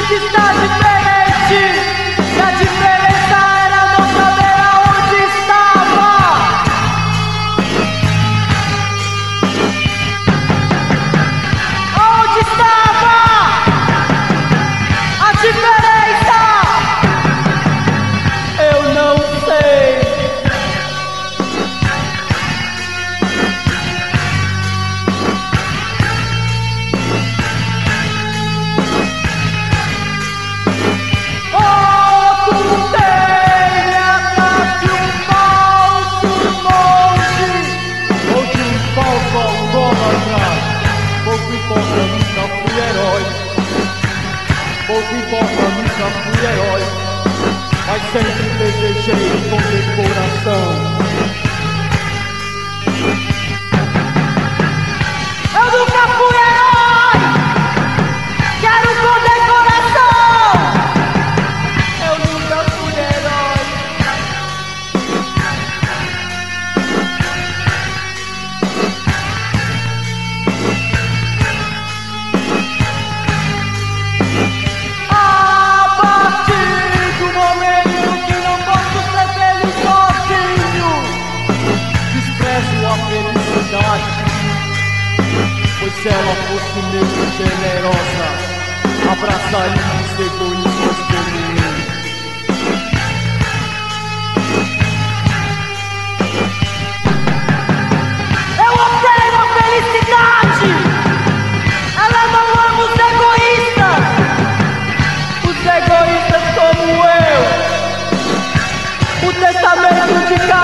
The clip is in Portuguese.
que está diferente. E a diferença era não saber aonde estava. Onde estava a diferença? Eu não sei. Pouco importa, nunca fui herói, mas sempre desejei condecoração. Eu nunca fui herói, quero condecoração. Eu nunca fui herói. A partir do momento que não posso ser feliz sozinho, Desprezo a felicidade, pois se ela fosse mesmo generosa, abraçaria os egoístas como eu. eu odeio a felicidade. Ela não ama os egoístas. Os egoístas como eu. O testamento de cada